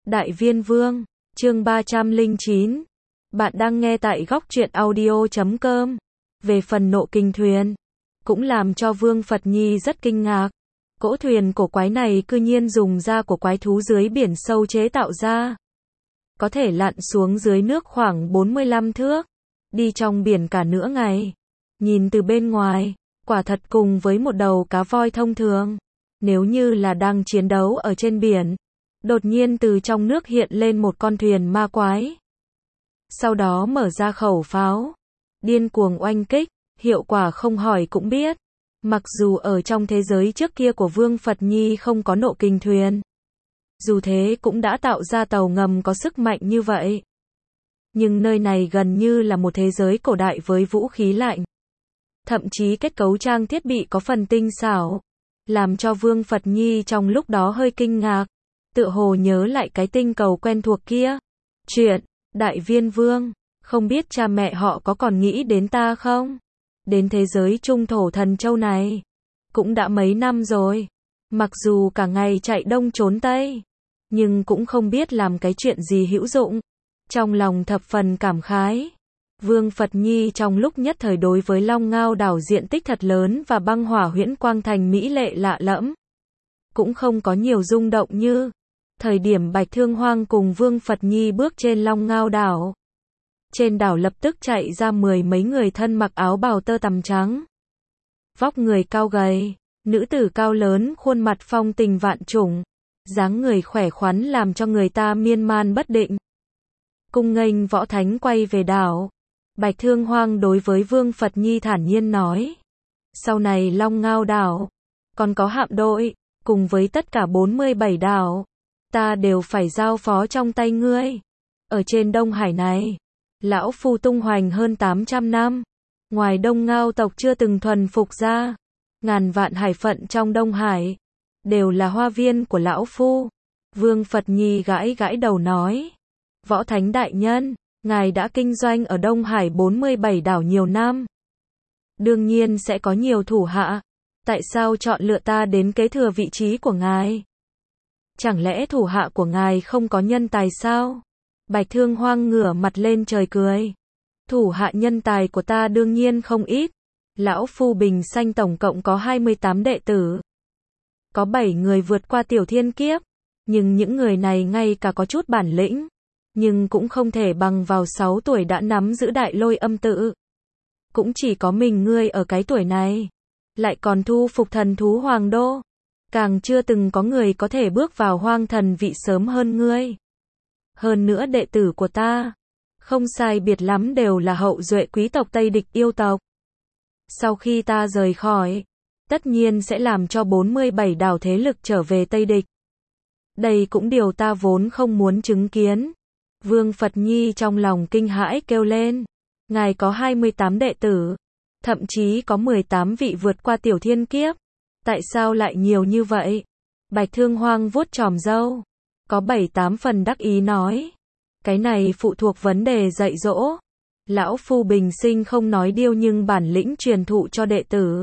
Đại Viên Vương, chương 309. Bạn đang nghe tại góc truyện audio.com. Về phần nộ kinh thuyền, cũng làm cho Vương Phật Nhi rất kinh ngạc. Cỗ thuyền cổ quái này cư nhiên dùng da của quái thú dưới biển sâu chế tạo ra. Có thể lặn xuống dưới nước khoảng 45 thước, đi trong biển cả nửa ngày. Nhìn từ bên ngoài, quả thật cùng với một đầu cá voi thông thường. Nếu như là đang chiến đấu ở trên biển, đột nhiên từ trong nước hiện lên một con thuyền ma quái. Sau đó mở ra khẩu pháo, điên cuồng oanh kích, hiệu quả không hỏi cũng biết. Mặc dù ở trong thế giới trước kia của Vương Phật Nhi không có nộ kinh thuyền, dù thế cũng đã tạo ra tàu ngầm có sức mạnh như vậy. Nhưng nơi này gần như là một thế giới cổ đại với vũ khí lạnh. Thậm chí kết cấu trang thiết bị có phần tinh xảo, làm cho Vương Phật Nhi trong lúc đó hơi kinh ngạc, tựa hồ nhớ lại cái tinh cầu quen thuộc kia. Chuyện, Đại Viên Vương, không biết cha mẹ họ có còn nghĩ đến ta không? Đến thế giới trung thổ thần châu này, cũng đã mấy năm rồi. Mặc dù cả ngày chạy đông trốn tây, nhưng cũng không biết làm cái chuyện gì hữu dụng. Trong lòng thập phần cảm khái. Vương Phật Nhi trong lúc nhất thời đối với Long Ngao đảo diện tích thật lớn và băng hỏa huyễn quang thành mỹ lệ lạ lẫm, cũng không có nhiều rung động như thời điểm Bạch Thương Hoang cùng Vương Phật Nhi bước trên Long Ngao đảo. Trên đảo lập tức chạy ra 10 mấy người thân mặc áo bào tơ tằm trắng. Vóc người cao gầy, nữ tử cao lớn, khuôn mặt phong tình vạn trùng, dáng người khỏe khoắn làm cho người ta miên man bất định. Cung nghênh võ thánh quay về đảo. Bạch Thương Hoang đối với Vương Phật Nhi thản nhiên nói. Sau này Long Ngao đảo, còn có hạm đội, cùng với tất cả 47 đảo, ta đều phải giao phó trong tay ngươi. Ở trên Đông Hải này, lão phu tung hoành hơn 800 năm. Ngoài Đông Ngao tộc chưa từng thuần phục ra, ngàn vạn hải phận trong Đông Hải, đều là hoa viên của lão phu. Vương Phật Nhi gãi gãi đầu nói. Võ Thánh đại nhân, ngài đã kinh doanh ở Đông Hải 47 đảo nhiều năm, đương nhiên sẽ có nhiều thủ hạ. Tại sao chọn lựa ta đến kế thừa vị trí của ngài? Chẳng lẽ thủ hạ của ngài không có nhân tài sao? Bạch Thương Hoang ngửa mặt lên trời cười. Thủ hạ nhân tài của ta đương nhiên không ít. Lão phu Bình Xanh tổng cộng có 28 đệ tử. Có 7 người vượt qua tiểu thiên kiếp. Nhưng những người này ngay cả có chút bản lĩnh, nhưng cũng không thể bằng vào 6 tuổi đã nắm giữ đại lôi âm tự. Cũng chỉ có mình ngươi ở cái tuổi này, lại còn thu phục thần thú hoàng đô. Càng chưa từng có người có thể bước vào hoang thần vị sớm hơn ngươi. Hơn nữa đệ tử của ta, không sai biệt lắm đều là hậu duệ quý tộc Tây Địch yêu tộc. Sau khi ta rời khỏi, tất nhiên sẽ làm cho 47 đảo thế lực trở về Tây Địch. Đây cũng điều ta vốn không muốn chứng kiến. Vương Phật Nhi trong lòng kinh hãi kêu lên. Ngài có 28 đệ tử, thậm chí có 18 vị vượt qua tiểu thiên kiếp. Tại sao lại nhiều như vậy? Bạch Thương Hoang vuốt chòm râu, có 7-8 phần đắc ý nói. Cái này phụ thuộc vấn đề dạy dỗ. Lão phu Bình Sinh không nói điêu nhưng bản lĩnh truyền thụ cho đệ tử.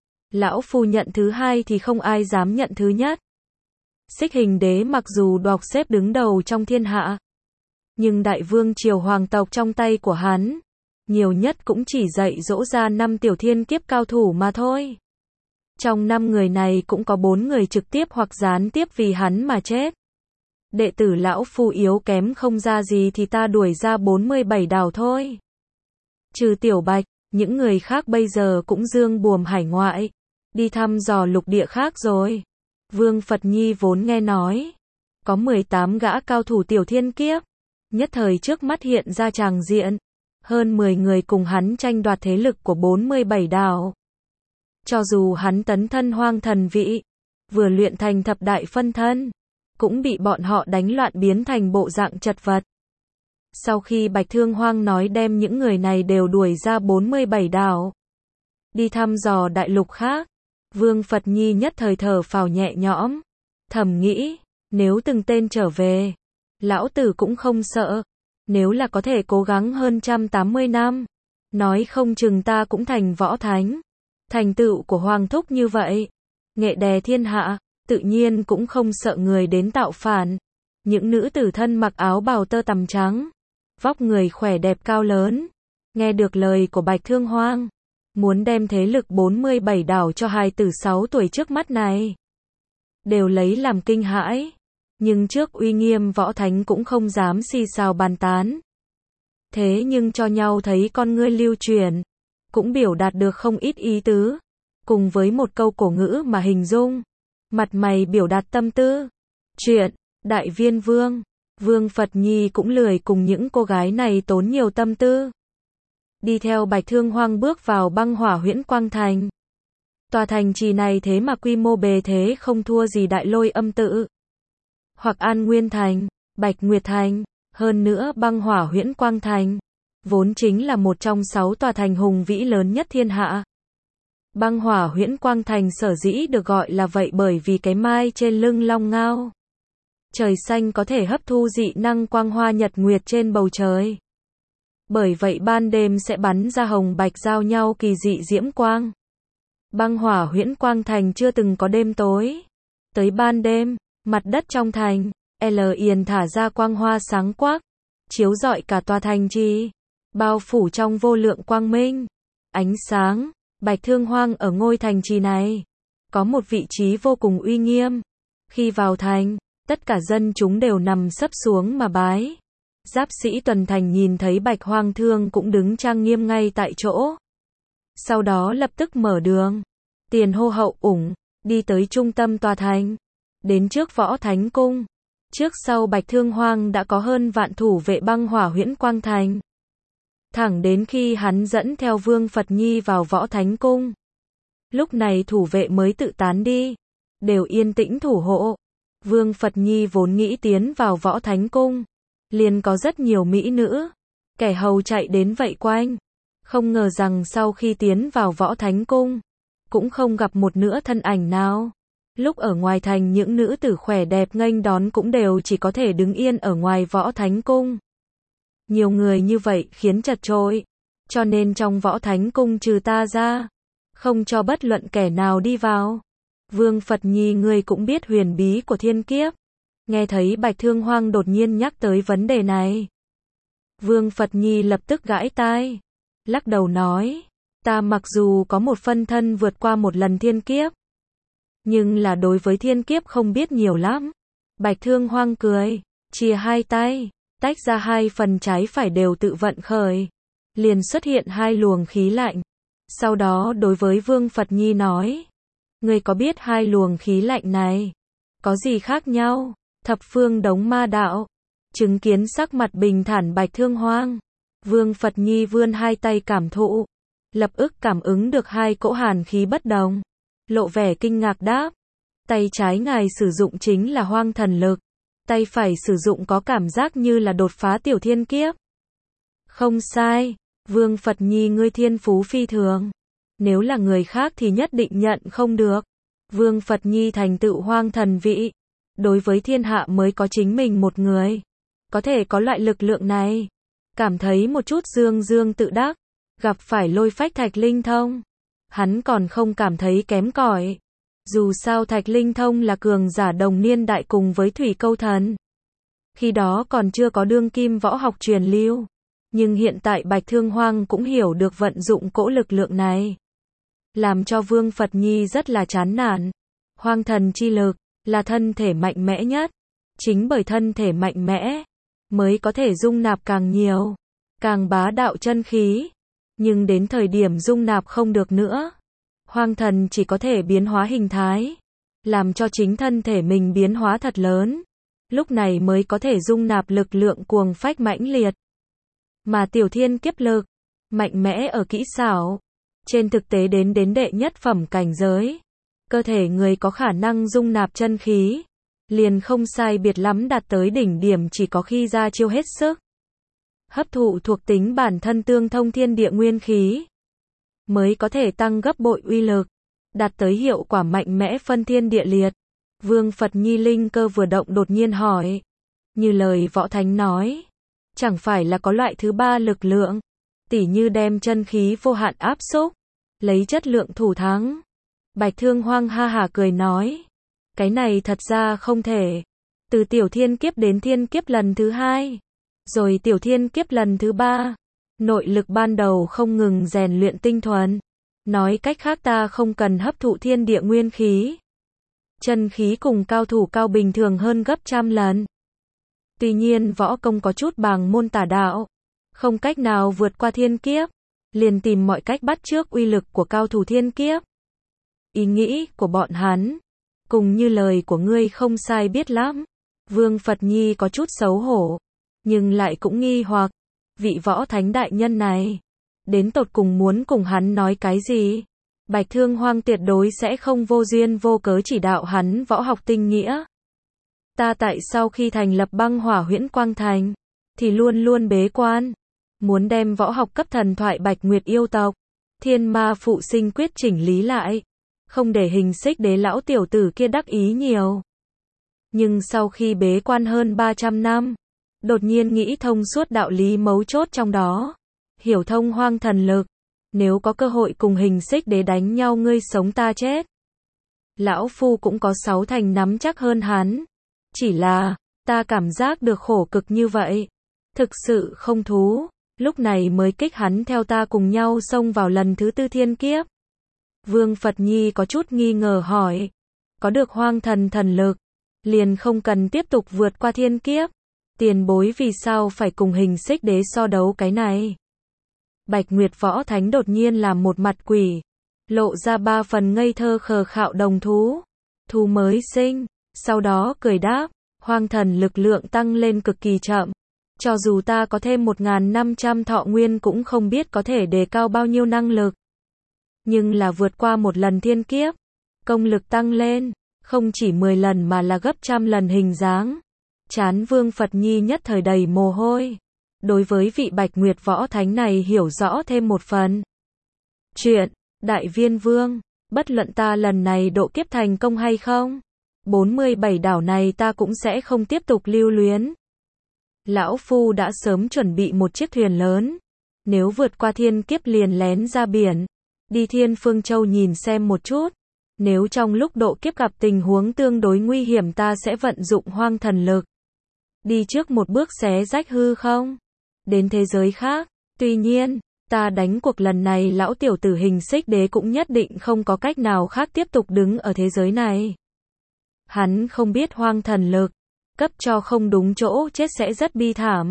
Lão phu nhận thứ hai thì không ai dám nhận thứ nhất. Xích Hình Đế mặc dù đoạt xếp đứng đầu trong thiên hạ, nhưng đại vương triều hoàng tộc trong tay của hắn, nhiều nhất cũng chỉ dạy dỗ ra 5 tiểu thiên kiếp cao thủ mà thôi. Trong 5 người này cũng có 4 người trực tiếp hoặc gián tiếp vì hắn mà chết. Đệ tử lão phu yếu kém không ra gì thì ta đuổi ra 47 đảo thôi. Trừ Tiểu Bạch, những người khác bây giờ cũng dương buồm hải ngoại, đi thăm dò lục địa khác rồi. Vương Phật Nhi vốn nghe nói, có 18 gã cao thủ tiểu thiên kiếp. Nhất thời trước mắt hiện ra tràng diện, hơn 10 người cùng hắn tranh đoạt thế lực của 47 đảo. Cho dù hắn tấn thân hoang thần vị, vừa luyện thành thập đại phân thân, cũng bị bọn họ đánh loạn biến thành bộ dạng chật vật. Sau khi Bạch Thương Hoang nói đem những người này đều đuổi ra 47 đảo, đi thăm dò đại lục khác, Vương Phật Nhi nhất thời thở phào nhẹ nhõm, thầm nghĩ, nếu từng tên trở về, lão tử cũng không sợ. Nếu là có thể cố gắng hơn 180 năm, nói không chừng ta cũng thành võ thánh. Thành tựu của Hoàng Thúc như vậy, nghệ đè thiên hạ, tự nhiên cũng không sợ người đến tạo phản. những nữ tử thân mặc áo bào tơ tằm trắng, vóc người khỏe đẹp cao lớn, nghe được lời của Bạch Thương Hoang, muốn đem thế lực 47 đảo cho hài tử 6 tuổi trước mắt này, đều lấy làm kinh hãi, nhưng trước uy nghiêm võ thánh cũng không dám xì xào bàn tán. Thế nhưng cho nhau thấy con ngươi lưu chuyển, cũng biểu đạt được không ít ý tứ, cùng với một câu cổ ngữ mà hình dung, mặt mày biểu đạt tâm tư. Chuyện, Đại Viên Vương, Vương Phật Nhi cũng lười cùng những cô gái này tốn nhiều tâm tư. Đi theo Bạch Thương Hoang bước vào Băng Hỏa Huyễn Quang Thành. Tòa thành trì này thế mà quy mô bề thế không thua gì Đại Lôi Âm Tự, hoặc An Nguyên Thành, Bạch Nguyệt Thành, hơn nữa Băng Hỏa Huyễn Quang Thành, vốn chính là một trong 6 tòa thành hùng vĩ lớn nhất thiên hạ. Băng Hỏa Huyễn Quang Thành sở dĩ được gọi là vậy bởi vì cái mai trên lưng long ngao. Trời xanh có thể hấp thu dị năng quang hoa nhật nguyệt trên bầu trời. Bởi vậy ban đêm sẽ bắn ra hồng bạch giao nhau kỳ dị diễm quang. Băng Hỏa Huyễn Quang Thành chưa từng có đêm tối. Tới ban đêm, mặt đất trong thành, Yên thả ra quang hoa sáng quắc, chiếu rọi cả tòa thành trì, bao phủ trong vô lượng quang minh, ánh sáng. Bạch Thương Hoang ở ngôi thành trì này, có một vị trí vô cùng uy nghiêm. Khi vào thành, tất cả dân chúng đều nằm sấp xuống mà bái. Giáp sĩ tuần thành nhìn thấy Bạch Hoang Thương cũng đứng trang nghiêm ngay tại chỗ. Sau đó lập tức mở đường, tiền hô hậu ủng, đi tới trung tâm tòa thành, đến trước Võ Thánh Cung. Trước sau Bạch Thương Hoang đã có hơn vạn thủ vệ Băng Hỏa Huyễn Quang Thành. Thẳng đến khi hắn dẫn theo Vương Phật Nhi vào Võ Thánh Cung. Lúc này thủ vệ mới tự tán đi, đều yên tĩnh thủ hộ. Vương Phật Nhi vốn nghĩ tiến vào Võ Thánh Cung, liền có rất nhiều mỹ nữ, kẻ hầu chạy đến vây quanh. Không ngờ rằng sau khi tiến vào Võ Thánh Cung, cũng không gặp một nữa thân ảnh nào. Lúc ở ngoài thành những nữ tử khỏe đẹp nghênh đón cũng đều chỉ có thể đứng yên ở ngoài Võ Thánh Cung. Nhiều người như vậy khiến chật chội, cho nên trong Võ Thánh Cung trừ ta ra, không cho bất luận kẻ nào đi vào. Vương Phật Nhi, ngươi cũng biết huyền bí của thiên kiếp. Nghe thấy Bạch Thương Hoang đột nhiên nhắc tới vấn đề này, Vương Phật Nhi lập tức gãi tai, lắc đầu nói, ta mặc dù có một phân thân vượt qua một lần thiên kiếp, nhưng là đối với thiên kiếp không biết nhiều lắm. Bạch Thương Hoang cười, chia hai tay, tách ra hai phần trái phải đều tự vận khởi, liền xuất hiện hai luồng khí lạnh. Sau đó đối với Vương Phật Nhi nói, ngươi có biết hai luồng khí lạnh này có gì khác nhau? Thập phương đống ma đạo. Chứng kiến sắc mặt bình thản Bạch Thương Hoang, Vương Phật Nhi vươn hai tay cảm thụ, lập ức cảm ứng được hai cỗ hàn khí bất đồng, lộ vẻ kinh ngạc đáp, tay trái ngài sử dụng chính là hoang thần lực, tay phải sử dụng có cảm giác như là đột phá tiểu thiên kiếp. Không sai, Vương Phật Nhi, ngươi thiên phú phi thường, nếu là người khác thì nhất định nhận không được. Vương Phật Nhi thành tựu hoang thần vị, đối với thiên hạ mới có chính mình một người có thể có loại lực lượng này, cảm thấy một chút dương dương tự đắc. Gặp phải Lôi Phách Thạch Linh Thông, hắn còn không cảm thấy kém cỏi. Dù sao Thạch Linh Thông là cường giả đồng niên đại cùng với Thủy Câu Thần, khi đó còn chưa có đương kim võ học truyền lưu, nhưng hiện tại Bạch Thương Hoang cũng hiểu được vận dụng cỗ lực lượng này, làm cho Vương Phật Nhi rất là chán nản. Hoang thần chi lực là thân thể mạnh mẽ nhất, chính bởi thân thể mạnh mẽ mới có thể dung nạp càng nhiều, càng bá đạo chân khí, nhưng đến thời điểm dung nạp không được nữa, hoang thần chỉ có thể biến hóa hình thái, làm cho chính thân thể mình biến hóa thật lớn, lúc này mới có thể dung nạp lực lượng cuồng phách mãnh liệt. Mà tiểu thiên kiếp lực, mạnh mẽ ở kỹ xảo, trên thực tế đến đệ nhất phẩm cảnh giới, cơ thể người có khả năng dung nạp chân khí, liền không sai biệt lắm đạt tới đỉnh điểm chỉ có khi ra chiêu hết sức, hấp thụ thuộc tính bản thân tương thông thiên địa nguyên khí, mới có thể tăng gấp bội uy lực, đạt tới hiệu quả mạnh mẽ phân thiên địa liệt. Vương Phật Nhi linh cơ vừa động đột nhiên hỏi, như lời Võ Thánh nói, chẳng phải là có loại thứ ba lực lượng, tỉ như đem chân khí vô hạn áp xúc, lấy chất lượng thủ thắng. Bạch Thương Hoang ha hả cười nói, cái này thật ra không thể. Từ tiểu thiên kiếp đến thiên kiếp lần thứ 2, rồi tiểu thiên kiếp lần thứ 3. Nội lực ban đầu không ngừng rèn luyện tinh thuần. Nói cách khác ta không cần hấp thụ thiên địa nguyên khí. Chân khí cùng cao thủ cao bình thường hơn gấp trăm lần. Tuy nhiên võ công có chút bàng môn tà đạo, không cách nào vượt qua thiên kiếp, liền tìm mọi cách bắt chước uy lực của cao thủ thiên kiếp. Ý nghĩ của bọn hắn, cùng như lời của ngươi không sai biết lắm. Vương Phật Nhi có chút xấu hổ, nhưng lại cũng nghi hoặc, vị võ thánh đại nhân này, đến tột cùng muốn cùng hắn nói cái gì? Bạch Thương Hoang tuyệt đối sẽ không vô duyên vô cớ chỉ đạo hắn võ học tinh nghĩa. Ta tại sau khi thành lập Băng Hỏa Huyễn Quang Thành, thì luôn luôn bế quan, muốn đem võ học cấp thần thoại Bạch Nguyệt yêu tộc, Thiên Ma Phụ Sinh Quyết chỉnh lý lại, không để Hình Xích Đế lão tiểu tử kia đắc ý nhiều. Nhưng sau khi bế quan hơn 300 năm, đột nhiên nghĩ thông suốt đạo lý mấu chốt trong đó, hiểu thông hoang thần lực, nếu có cơ hội cùng Hình Xích Đế đánh nhau ngươi sống ta chết. Lão Phu cũng có 6 thành nắm chắc hơn hắn, chỉ là, ta cảm giác được khổ cực như vậy, thực sự không thú, lúc này mới kích hắn theo ta cùng nhau xông vào lần thứ 4 thiên kiếp. Vương Phật Nhi có chút nghi ngờ hỏi, có được hoang thần thần lực, liền không cần tiếp tục vượt qua thiên kiếp, tiền bối vì sao phải cùng Hình Xích Đế so đấu cái này? Bạch Nguyệt võ thánh đột nhiên làm một mặt quỷ, lộ ra 3 phần ngây thơ khờ khạo đồng thú, thú mới sinh, sau đó cười đáp, hoang thần lực lượng tăng lên cực kỳ chậm, cho dù ta có thêm 1.500 thọ nguyên cũng không biết có thể đề cao bao nhiêu năng lực. Nhưng là vượt qua một lần thiên kiếp, công lực tăng lên, không chỉ 10 lần mà là gấp trăm lần hình dáng. Trán Vương Phật Nhi nhất thời đầy mồ hôi. Đối với vị Bạch Nguyệt võ thánh này hiểu rõ thêm một phần. Chuyện, Đại Viên Vương, bất luận ta lần này độ kiếp thành công hay không, 47 đảo này ta cũng sẽ không tiếp tục lưu luyến. Lão Phu đã sớm chuẩn bị một chiếc thuyền lớn, nếu vượt qua thiên kiếp liền lén ra biển, đi Thiên Phương Châu nhìn xem một chút. Nếu trong lúc độ kiếp gặp tình huống tương đối nguy hiểm ta sẽ vận dụng hoang thần lực, đi trước một bước xé rách hư không, đến thế giới khác. Tuy nhiên, ta đánh cuộc lần này lão tiểu tử Hình Xích Đế cũng nhất định không có cách nào khác tiếp tục đứng ở thế giới này. Hắn không biết hoang thần lực, cấp cho không đúng chỗ chết sẽ rất bi thảm.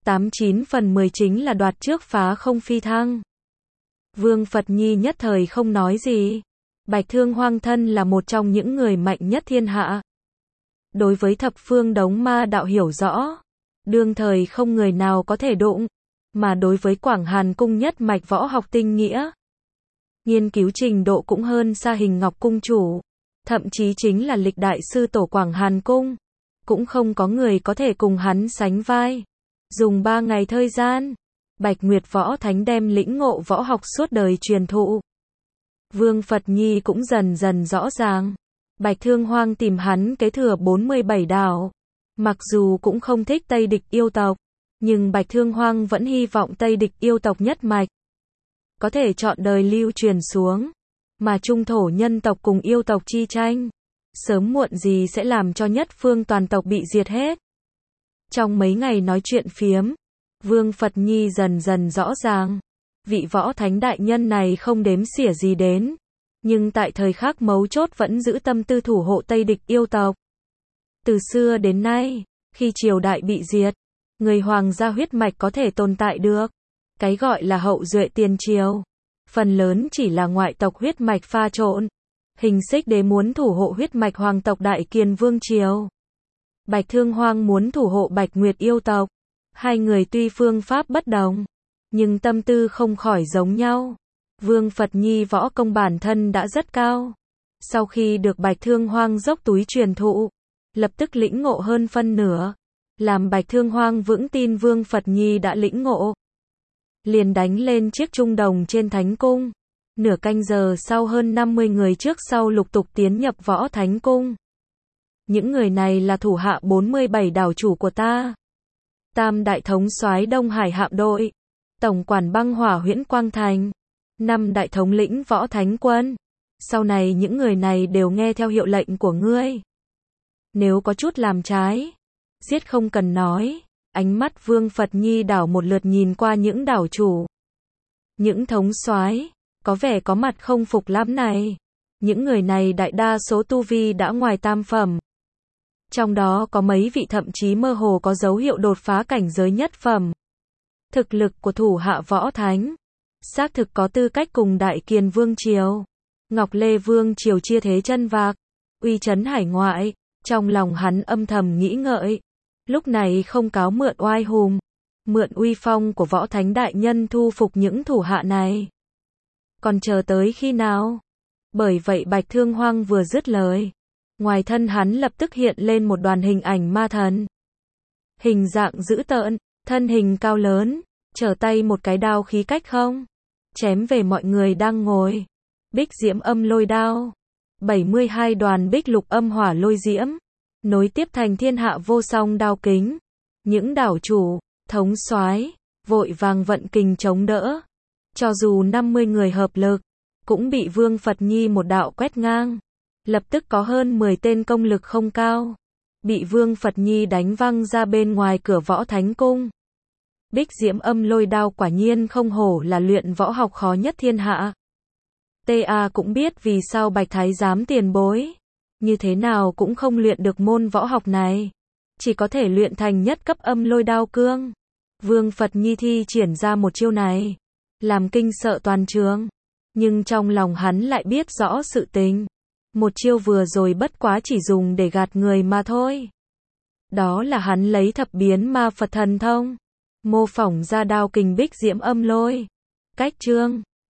89 phần 10 chính là đoạt trước phá không phi thăng. Vương Phật Nhi nhất thời không nói gì. Bạch Thương Hoang thân là một trong những người mạnh nhất thiên hạ. Đối với thập phương đống ma đạo hiểu rõ, đương thời không người nào có thể đụng, mà đối với Quảng Hàn cung nhất mạch võ học tinh nghĩa, nghiên cứu trình độ cũng hơn xa Hình Ngọc cung chủ, thậm chí chính là lịch đại sư tổ Quảng Hàn cung, cũng không có người có thể cùng hắn sánh vai. Dùng 3 ngày thời gian, Bạch Nguyệt võ thánh đem lĩnh ngộ võ học suốt đời truyền thụ. Vương Phật Nhi cũng dần dần rõ ràng, Bạch Thương Hoang tìm hắn kế thừa 47 đảo. Mặc dù cũng không thích Tây Địch yêu tộc, nhưng Bạch Thương Hoang vẫn hy vọng Tây Địch yêu tộc nhất mạch có thể chọn đời lưu truyền xuống, mà trung thổ nhân tộc cùng yêu tộc chi tranh, sớm muộn gì sẽ làm cho nhất phương toàn tộc bị diệt hết. Trong mấy ngày nói chuyện phiếm, Vương Phật Nhi dần dần rõ ràng, vị võ thánh đại nhân này không đếm xỉa gì đến, nhưng tại thời khắc mấu chốt vẫn giữ tâm tư thủ hộ Tây Địch yêu tộc. Từ xưa đến nay, khi triều đại bị diệt, người hoàng gia huyết mạch có thể tồn tại được. Cái gọi là hậu duệ tiền triều, phần lớn chỉ là ngoại tộc huyết mạch pha trộn. Hình Xích Đế muốn thủ hộ huyết mạch hoàng tộc Đại Kiền Vương triều. Bạch Thương Hoang muốn thủ hộ Bạch Nguyệt yêu tộc. Hai người tuy phương pháp bất đồng, nhưng tâm tư không khỏi giống nhau. Vương Phật Nhi võ công bản thân đã rất cao. Sau khi được Bạch Thương Hoang dốc túi truyền thụ, lập tức lĩnh ngộ hơn phân nửa, làm Bạch Thương Hoang vững tin Vương Phật Nhi đã lĩnh ngộ. Liền đánh lên chiếc trung đồng trên Thánh Cung. Nửa canh giờ sau hơn 50 người trước sau lục tục tiến nhập Võ Thánh Cung. Những người này là thủ hạ 47 đảo chủ của ta. Tam đại thống soái Đông Hải hạm đội, tổng quản Băng Hỏa Huyễn Quang Thành, 5 đại thống lĩnh Võ Thánh quân. Sau này những người này đều nghe theo hiệu lệnh của ngươi. Nếu có chút làm trái, giết không cần nói. Ánh mắt Vương Phật Nhi đảo một lượt nhìn qua những đảo chủ. Những thống soái, có vẻ có mặt không phục lắm này. Những người này đại đa số tu vi đã ngoài tam phẩm. Trong đó có mấy vị thậm chí mơ hồ có dấu hiệu đột phá cảnh giới nhất phẩm. Thực lực của thủ hạ Võ Thánh, xác thực có tư cách cùng Đại Kiền Vương Triều, Ngọc Lê Vương Triều chia thế chân vạc, uy chấn hải ngoại. Trong lòng hắn âm thầm nghĩ ngợi, lúc này không cáo mượn oai hùng, mượn uy phong của Võ Thánh đại nhân thu phục những thủ hạ này. Còn chờ tới khi nào? Bởi vậy Bạch Thương Hoang vừa dứt lời, ngoài thân hắn lập tức hiện lên một đoàn hình ảnh ma thần. Hình dạng dữ tợn, thân hình cao lớn, trở tay một cái đao khí cách không, chém về mọi người đang ngồi. Bích diễm âm lôi đao, 72 đoàn bích lục âm hỏa lôi diễm, nối tiếp thành thiên hạ vô song đao kính. Những đảo chủ, thống soái, vội vàng vận kình chống đỡ. Cho dù 50 người hợp lực, cũng bị Vương Phật Nhi một đạo quét ngang. Lập tức có hơn 10 tên công lực không cao, bị Vương Phật Nhi đánh văng ra bên ngoài cửa Võ Thánh Cung. Bích diễm âm lôi đao quả nhiên không hổ là luyện võ học khó nhất thiên hạ. Ta cũng biết vì sao Bạch Thái giám tiền bối, như thế nào cũng không luyện được môn võ học này. Chỉ có thể luyện thành nhất cấp âm lôi đao cương. Vương Phật Nhi thi triển ra một chiêu này, làm kinh sợ toàn trường. Nhưng trong lòng hắn lại biết rõ sự tình. Một chiêu vừa rồi bất quá chỉ dùng để gạt người mà thôi. Đó là hắn lấy thập biến ma Phật thần thông, mô phỏng ra đao kình bích diễm âm lôi. Cách chương